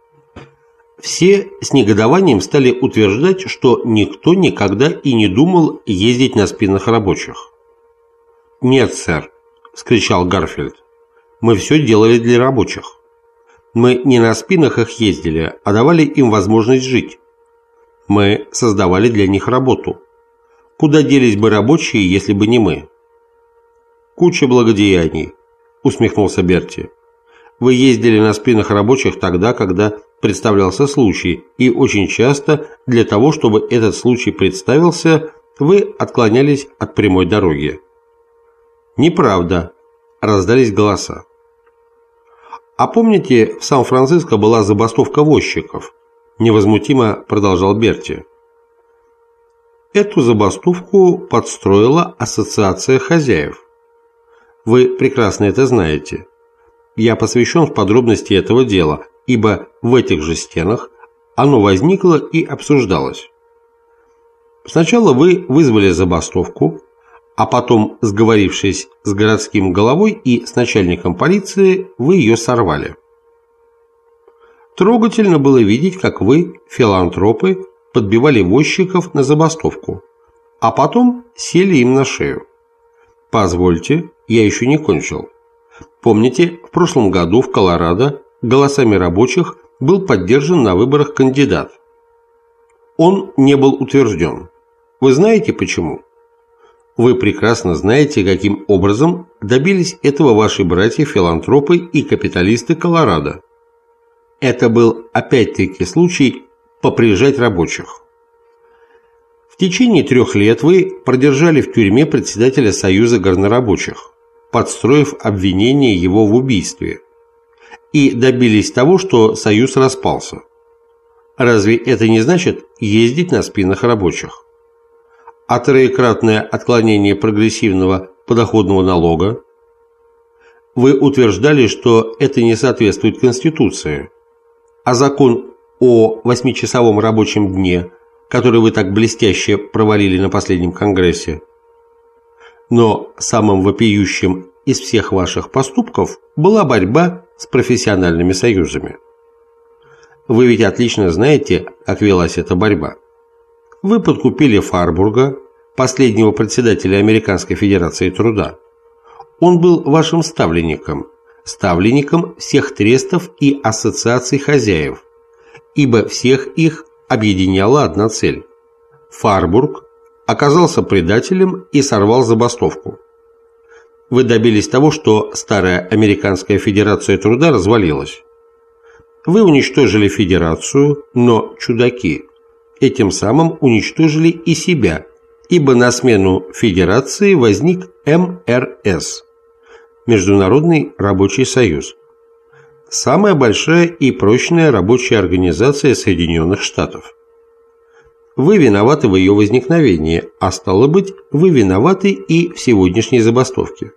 Все с негодованием стали утверждать, что никто никогда и не думал ездить на спинах рабочих. «Нет, сэр», – вскричал Гарфилд, – «мы все делали для рабочих. Мы не на спинах их ездили, а давали им возможность жить. Мы создавали для них работу. Куда делись бы рабочие, если бы не мы?» «Куча благодеяний», – усмехнулся Берти. «Вы ездили на спинах рабочих тогда, когда представлялся случай, и очень часто для того, чтобы этот случай представился, вы отклонялись от прямой дороги». «Неправда», – раздались голоса. «А помните, в Сан-Франциско была забастовка возчиков?» – невозмутимо продолжал Берти. «Эту забастовку подстроила ассоциация хозяев. Вы прекрасно это знаете. Я посвящен в подробности этого дела, ибо в этих же стенах оно возникло и обсуждалось. Сначала вы вызвали забастовку, а потом, сговорившись с городским головой и с начальником полиции, вы ее сорвали. Трогательно было видеть, как вы, филантропы, подбивали возчиков на забастовку, а потом сели им на шею. Позвольте, я еще не кончил. Помните, в прошлом году в Колорадо голосами рабочих был поддержан на выборах кандидат. Он не был утвержден. Вы знаете почему? Вы прекрасно знаете, каким образом добились этого ваши братья-филантропы и капиталисты Колорадо. Это был опять-таки случай поприжать рабочих. В течение 3 лет вы продержали в тюрьме председателя Союза горнорабочих, подстроив обвинение его в убийстве, и добились того, что Союз распался. Разве это не значит ездить на спинах рабочих? А троекратное отклонение прогрессивного подоходного налога? Вы утверждали, что это не соответствует Конституции, а закон о 8-часовом рабочем дне, который вы так блестяще провалили на последнем Конгрессе. Но самым вопиющим из всех ваших поступков была борьба с профессиональными союзами. Вы ведь отлично знаете, как велась эта борьба. Вы подкупили Фарбурга, последнего председателя Американской Федерации Труда. Он был вашим ставленником всех трестов и ассоциаций хозяев, ибо всех их объединяла одна цель. Фарбург оказался предателем и сорвал забастовку. Вы добились того, что старая Американская Федерация Труда развалилась. Вы уничтожили Федерацию, но чудаки этим самым уничтожили и себя, ибо на смену Федерации возник МРС – Международный рабочий союз. Самая большая и прочная рабочая организация Соединенных Штатов. Вы виноваты в ее возникновении, а стало быть, вы виноваты и в сегодняшней забастовке.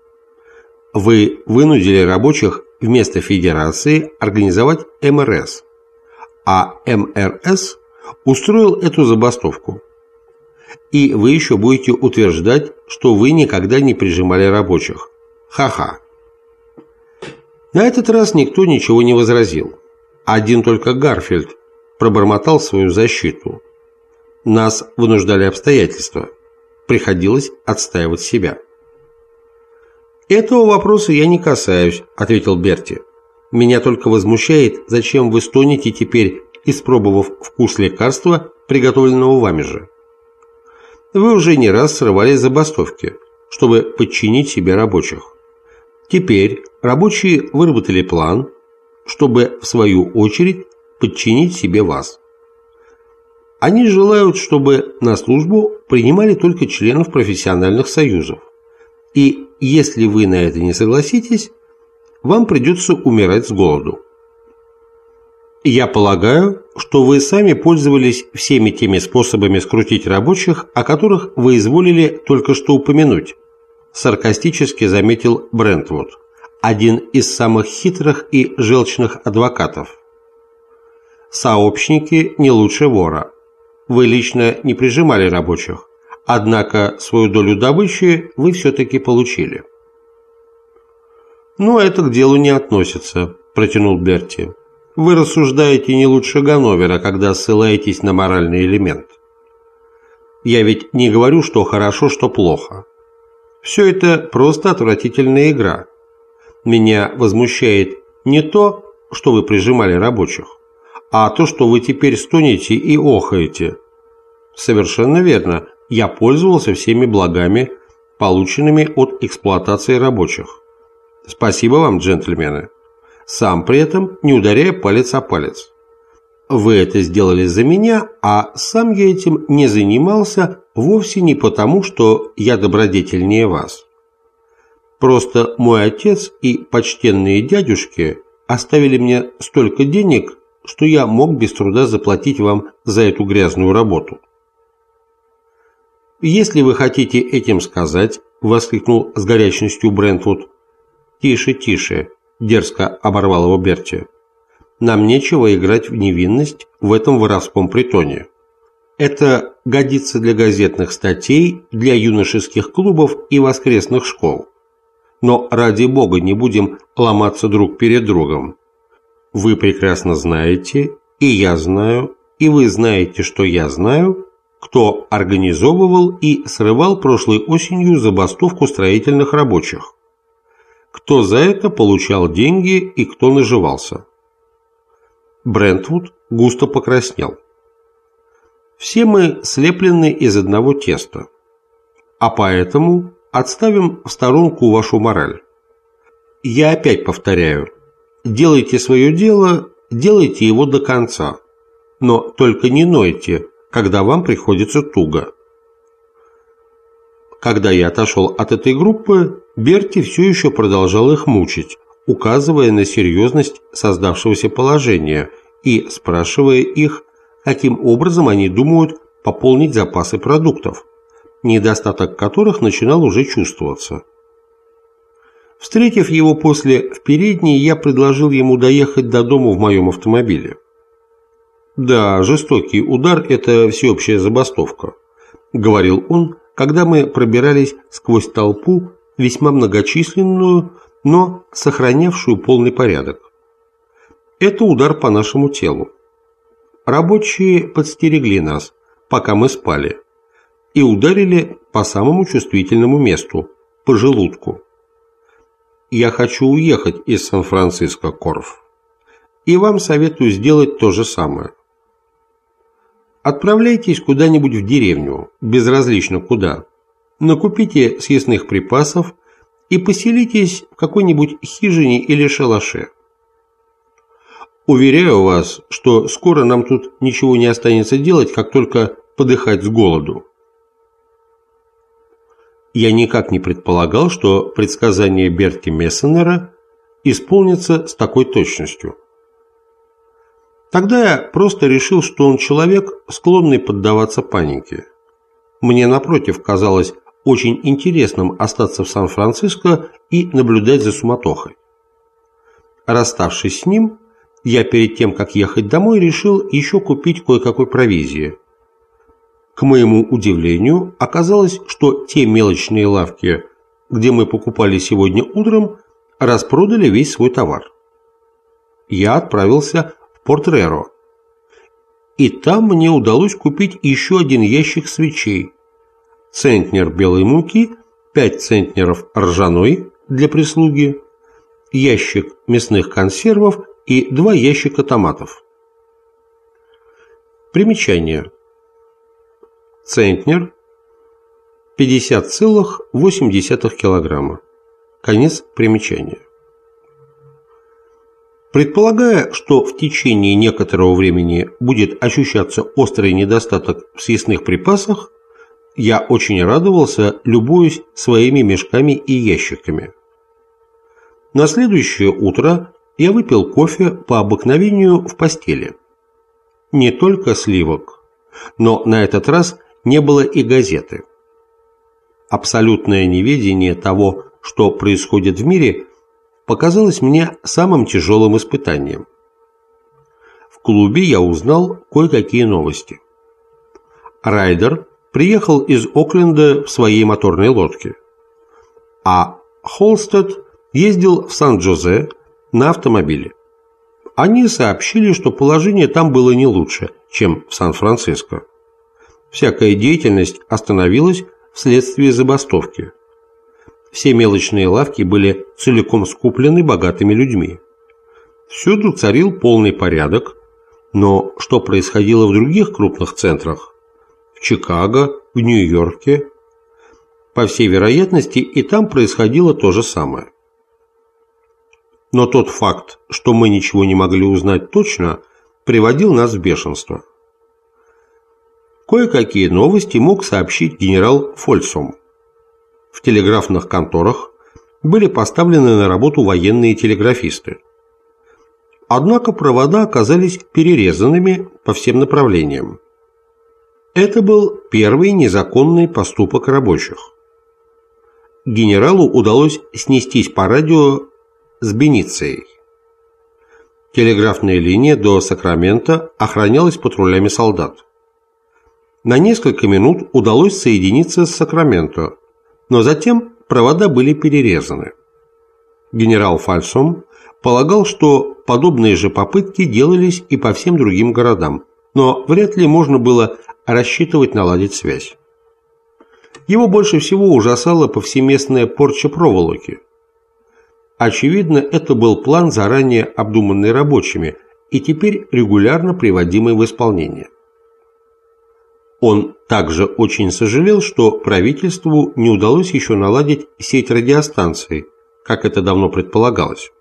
Вы вынудили рабочих вместо Федерации организовать МРС, а МРС устроил эту забастовку. И вы еще будете утверждать, что вы никогда не прижимали рабочих. Ха-ха. На этот раз никто ничего не возразил. Один только Гарфилд пробормотал свою защиту. Нас вынуждали обстоятельства. Приходилось отстаивать себя. «Этого вопроса я не касаюсь», – ответил Берти. «Меня только возмущает, зачем вы стонете теперь, испробовав вкус лекарства, приготовленного вами же. Вы уже не раз срывали забастовки, чтобы подчинить себе рабочих. Теперь рабочие выработали план, чтобы в свою очередь подчинить себе вас. Они желают, чтобы на службу принимали только членов профессиональных союзов. И если вы на это не согласитесь, вам придется умирать с голоду. Я полагаю, что вы сами пользовались всеми теми способами скрутить рабочих, о которых вы изволили только что упомянуть», саркастически заметил Брентвуд, один из самых хитрых и желчных адвокатов. «Сообщники не лучше вора. Вы лично не прижимали рабочих, однако свою долю добычи вы все-таки получили». «Но это к делу не относится», – протянул Берти. Вы рассуждаете не лучше Ганновера, когда ссылаетесь на моральный элемент. Я ведь не говорю, что хорошо, что плохо. Все это просто отвратительная игра. Меня возмущает не то, что вы прижимали рабочих, а то, что вы теперь стонете и охаете. Совершенно верно, я пользовался всеми благами, полученными от эксплуатации рабочих. Спасибо вам, джентльмены. Сам при этом не ударяя палец о палец. Вы это сделали за меня, а сам я этим не занимался вовсе не потому, что я добродетельнее вас. Просто мой отец и почтенные дядюшки оставили мне столько денег, что я мог без труда заплатить вам за эту грязную работу. «Если вы хотите этим сказать, — воскликнул с горячностью Брентвуд. «Тише, тише!» — дерзко оборвал его Берти. «Нам нечего играть в невинность в этом воровском притоне. Это годится для газетных статей, для юношеских клубов и воскресных школ. Но ради бога не будем ломаться друг перед другом. Вы прекрасно знаете, и я знаю, и вы знаете, что я знаю, кто организовывал и срывал прошлой осенью забастовку строительных рабочих. Кто за это получал деньги и кто наживался». Брентвуд густо покраснел. «Все мы слеплены из одного теста, а поэтому отставим в сторонку вашу мораль. Я опять повторяю, делайте свое дело, делайте его до конца, но только не нойте, когда вам приходится туго». Когда я отошел от этой группы, Берти все еще продолжал их мучить, указывая на серьезность создавшегося положения и спрашивая их, каким образом они думают пополнить запасы продуктов, недостаток которых начинал уже чувствоваться. Встретив его после в передней, я предложил ему доехать до дома в моем автомобиле. «Да, жестокий удар – это всеобщая забастовка», – говорил он, когда мы пробирались сквозь толпу, весьма многочисленную, но сохранявшую полный порядок. Это удар по нашему телу. Рабочие подстерегли нас, пока мы спали, и ударили по самому чувствительному месту – по желудку. Я хочу уехать из Сан-Франциско, Корф, и вам советую сделать то же самое. Отправляйтесь куда-нибудь в деревню, безразлично куда, накупите съестных припасов и поселитесь в какой-нибудь хижине или шалаше. Уверяю вас, что скоро нам тут ничего не останется делать, как только подыхать с голоду. Я никак не предполагал, что предсказания Берти Мессенера исполнятся с такой точностью. Тогда я просто решил, что он человек, склонный поддаваться панике. Мне, напротив, казалось очень интересным остаться в Сан-Франциско и наблюдать за суматохой. Расставшись с ним, я перед тем, как ехать домой, решил еще купить кое-какой провизии. К моему удивлению, оказалось, что те мелочные лавки, где мы покупали сегодня утром, распродали весь свой товар. Я отправился в Портреро, и там мне удалось купить еще один ящик свечей, центнер белой муки, 5 центнеров ржаной для прислуги, ящик мясных консервов и 2 ящика томатов. Примечание. Центнер 50,8 килограмма. Конец примечания. Предполагая, что в течение некоторого времени будет ощущаться острый недостаток в съестных припасах, я очень радовался, любуясь своими мешками и ящиками. На следующее утро я выпил кофе по обыкновению в постели. Не только сливок, но на этот раз не было и газеты. Абсолютное неведение того, что происходит в мире, показалось мне самым тяжелым испытанием. В клубе я узнал кое-какие новости. Райдер приехал из Окленда в своей моторной лодке, а Холстед ездил в Сан-Джозе на автомобиле. Они сообщили, что положение там было не лучше, чем в Сан-Франциско. Всякая деятельность остановилась вследствие забастовки. Все мелочные лавки были целиком скуплены богатыми людьми. Всюду царил полный порядок, но что происходило в других крупных центрах? В Чикаго, в Нью-Йорке? По всей вероятности, и там происходило то же самое. Но тот факт, что мы ничего не могли узнать точно, приводил нас в бешенство. Кое-какие новости мог сообщить генерал Фольсом. В телеграфных конторах были поставлены на работу военные телеграфисты. Однако провода оказались перерезанными по всем направлениям. Это был первый незаконный поступок рабочих. Генералу удалось снестись по радио с Беницией. Телеграфная линия до Сакрамента охранялась патрулями солдат. На несколько минут удалось соединиться с Сакраменто, но затем провода были перерезаны. Генерал Фальсом полагал, что подобные же попытки делались и по всем другим городам, но вряд ли можно было рассчитывать наладить связь. Его больше всего ужасала повсеместная порча проволоки. Очевидно, это был план, заранее обдуманный рабочими и теперь регулярно приводимый в исполнение. Он также очень сожалел, что правительству не удалось еще наладить сеть радиостанций, как это давно предполагалось.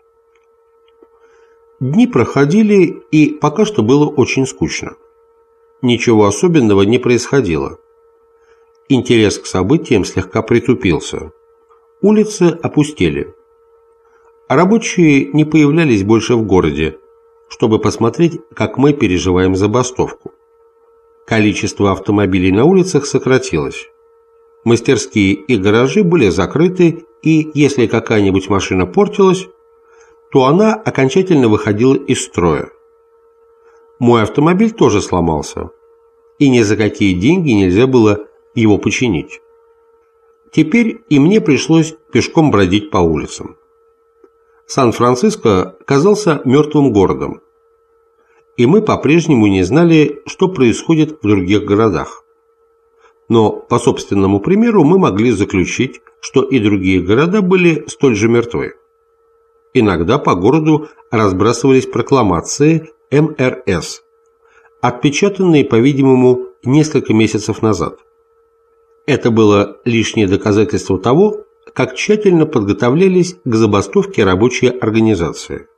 Дни проходили, и пока что было очень скучно. Ничего особенного не происходило. Интерес к событиям слегка притупился. Улицы опустели. Рабочие не появлялись больше в городе, чтобы посмотреть, как мы переживаем забастовку. Количество автомобилей на улицах сократилось. Мастерские и гаражи были закрыты, и если какая-нибудь машина портилась, то она окончательно выходила из строя. Мой автомобиль тоже сломался, и ни за какие деньги нельзя было его починить. Теперь и мне пришлось пешком бродить по улицам. Сан-Франциско казался мертвым городом, и мы по-прежнему не знали, что происходит в других городах. Но по собственному примеру мы могли заключить, что и другие города были столь же мертвы. Иногда по городу разбрасывались прокламации МРС, отпечатанные, по-видимому, несколько месяцев назад. Это было лишнее доказательство того, как тщательно подготовлялись к забастовке рабочие организации.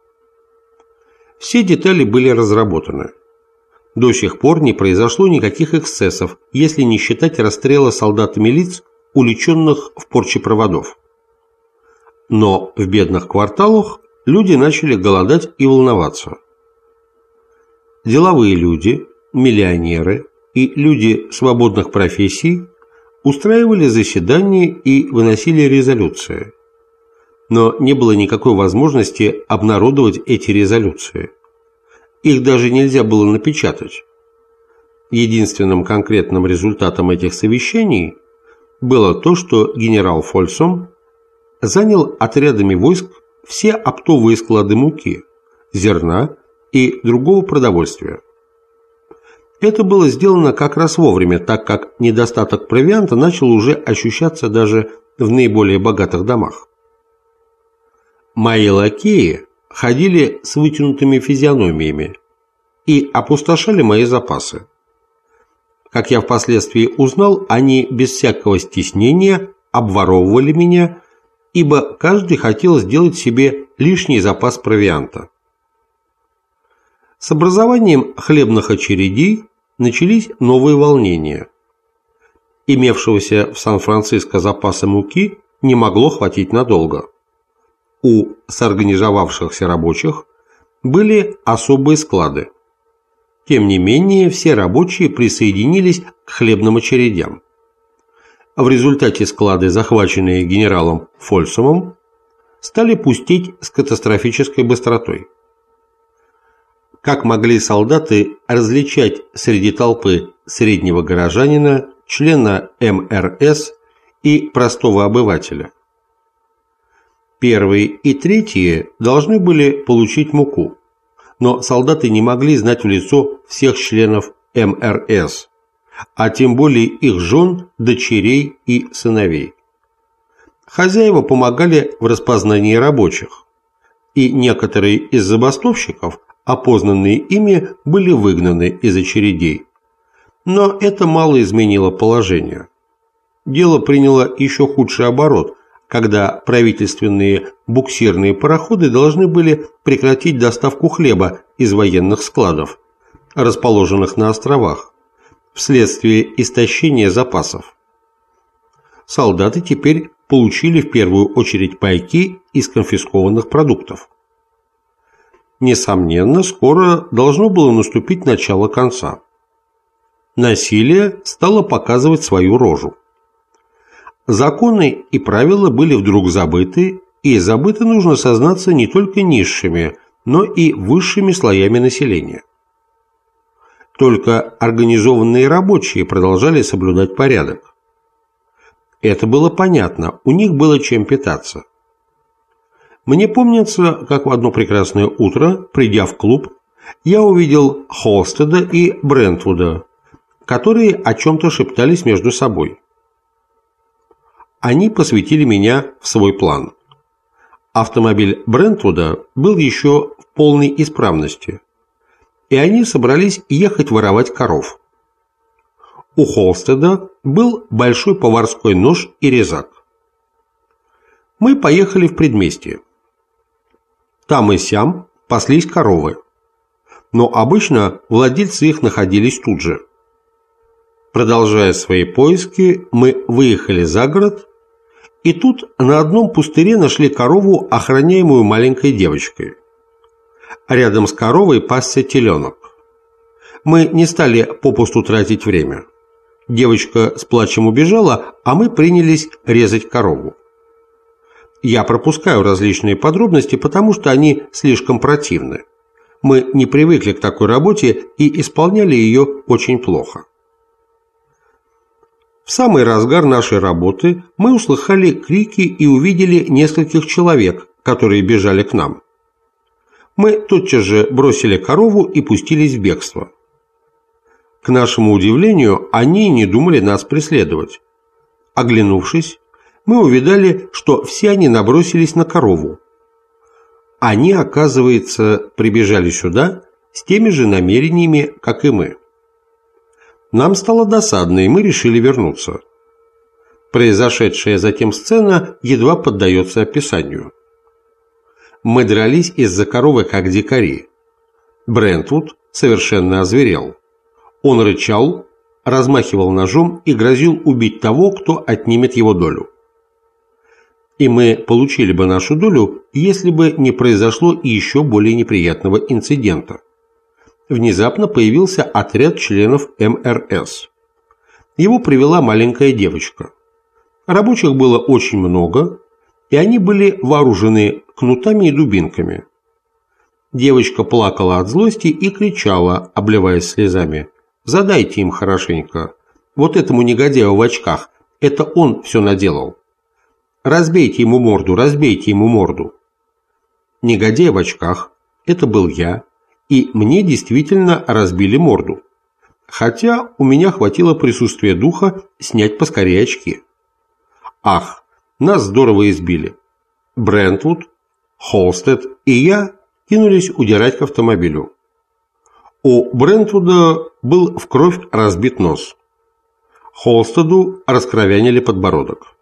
Все детали были разработаны. До сих пор не произошло никаких эксцессов, если не считать расстрела солдатами лиц, уличенных в порче проводов. Но в бедных кварталах люди начали голодать и волноваться. Деловые люди, миллионеры и люди свободных профессий устраивали заседания и выносили резолюции. Но не было никакой возможности обнародовать эти резолюции. Их даже нельзя было напечатать. Единственным конкретным результатом этих совещаний было то, что генерал Фольсом занял отрядами войск все оптовые склады муки, зерна и другого продовольствия. Это было сделано как раз вовремя, так как недостаток провианта начал уже ощущаться даже в наиболее богатых домах. Мои лакеи ходили с вытянутыми физиономиями и опустошали мои запасы. Как я впоследствии узнал, они без всякого стеснения обворовывали меня, ибо каждый хотел сделать себе лишний запас провианта. С образованием хлебных очередей начались новые волнения. Имевшегося в Сан-Франциско запаса муки не могло хватить надолго. У соорганизовавшихся рабочих были особые склады. Тем не менее, все рабочие присоединились к хлебным очередям. В результате склады, захваченные генералом Фольсомом, стали пустеть с катастрофической быстротой. Как могли солдаты различать среди толпы среднего горожанина, члена МРС и простого обывателя? Первые и третьи должны были получить муку, но солдаты не могли знать в лицо всех членов МРС, а тем более их жен, дочерей и сыновей. Хозяева помогали в распознании рабочих, и некоторые из забастовщиков, опознанные ими, были выгнаны из очередей. Но это мало изменило положение. Дело приняло еще худший оборот, когда правительственные буксирные пароходы должны были прекратить доставку хлеба из военных складов, расположенных на островах, вследствие истощения запасов. Солдаты теперь получили в первую очередь пайки из конфискованных продуктов. Несомненно, скоро должно было наступить начало конца. Насилие стало показывать свою рожу. Законы и правила были вдруг забыты, и забыты, нужно сознаться, не только низшими, но и высшими слоями населения. Только организованные рабочие продолжали соблюдать порядок. Это было понятно, у них было чем питаться. Мне помнится, как в одно прекрасное утро, придя в клуб, я увидел Холстеда и Брентвуда, которые о чем-то шептались между собой. Они посвятили меня в свой план. Автомобиль Брентвуда был еще в полной исправности, и они собрались ехать воровать коров. У Холстеда был большой поварской нож и резак. Мы поехали в предместье. Там и сям паслись коровы, но обычно владельцы их находились тут же. Продолжая свои поиски, мы выехали за город, и тут на одном пустыре нашли корову, охраняемую маленькой девочкой. Рядом с коровой пасся теленок. Мы не стали попусту тратить время. Девочка с плачем убежала, а мы принялись резать корову. Я пропускаю различные подробности, потому что они слишком противны. Мы не привыкли к такой работе и исполняли ее очень плохо. В самый разгар нашей работы мы услыхали крики и увидели нескольких человек, которые бежали к нам. Мы тотчас же бросили корову и пустились в бегство. К нашему удивлению, они не думали нас преследовать. Оглянувшись, мы увидали, что все они набросились на корову. Они, оказывается, прибежали сюда с теми же намерениями, как и мы. Нам стало досадно, и мы решили вернуться. Произошедшая затем сцена едва поддается описанию. Мы дрались из-за коровы, как дикари. Брентвуд совершенно озверел. Он рычал, размахивал ножом и грозил убить того, кто отнимет его долю. И мы получили бы нашу долю, если бы не произошло еще более неприятного инцидента. Внезапно появился отряд членов МРС. Его привела маленькая девочка. Рабочих было очень много, и они были вооружены кнутами и дубинками. Девочка плакала от злости и кричала, обливаясь слезами: «Задайте им хорошенько. Вот этому негодяю в очках. Это он все наделал. Разбейте ему морду, разбейте ему морду». Негодяй в очках – это был я, и мне действительно разбили морду. Хотя у меня хватило присутствия духа снять поскорее очки. Ах, нас здорово избили. Брентвуд, Холстед и я кинулись удирать к автомобилю. У Брентвуда был в кровь разбит нос. Холстеду раскровянили подбородок.